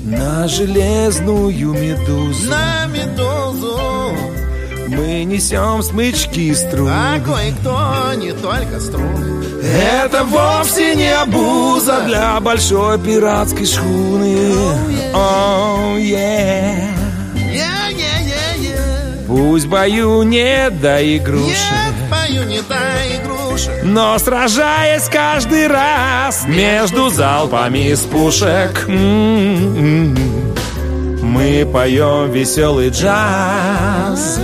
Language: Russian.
на железную медузу. На медузу. Мы несем смычки струн, а кое-кто не только струн. Это вовсе не обуза для большой пиратской шхуны. Oh, yeah. Пусть бою не до игрушек, бою не до игрушек, но сражаясь каждый раз между залпами из пушек, мы поем веселый джаз.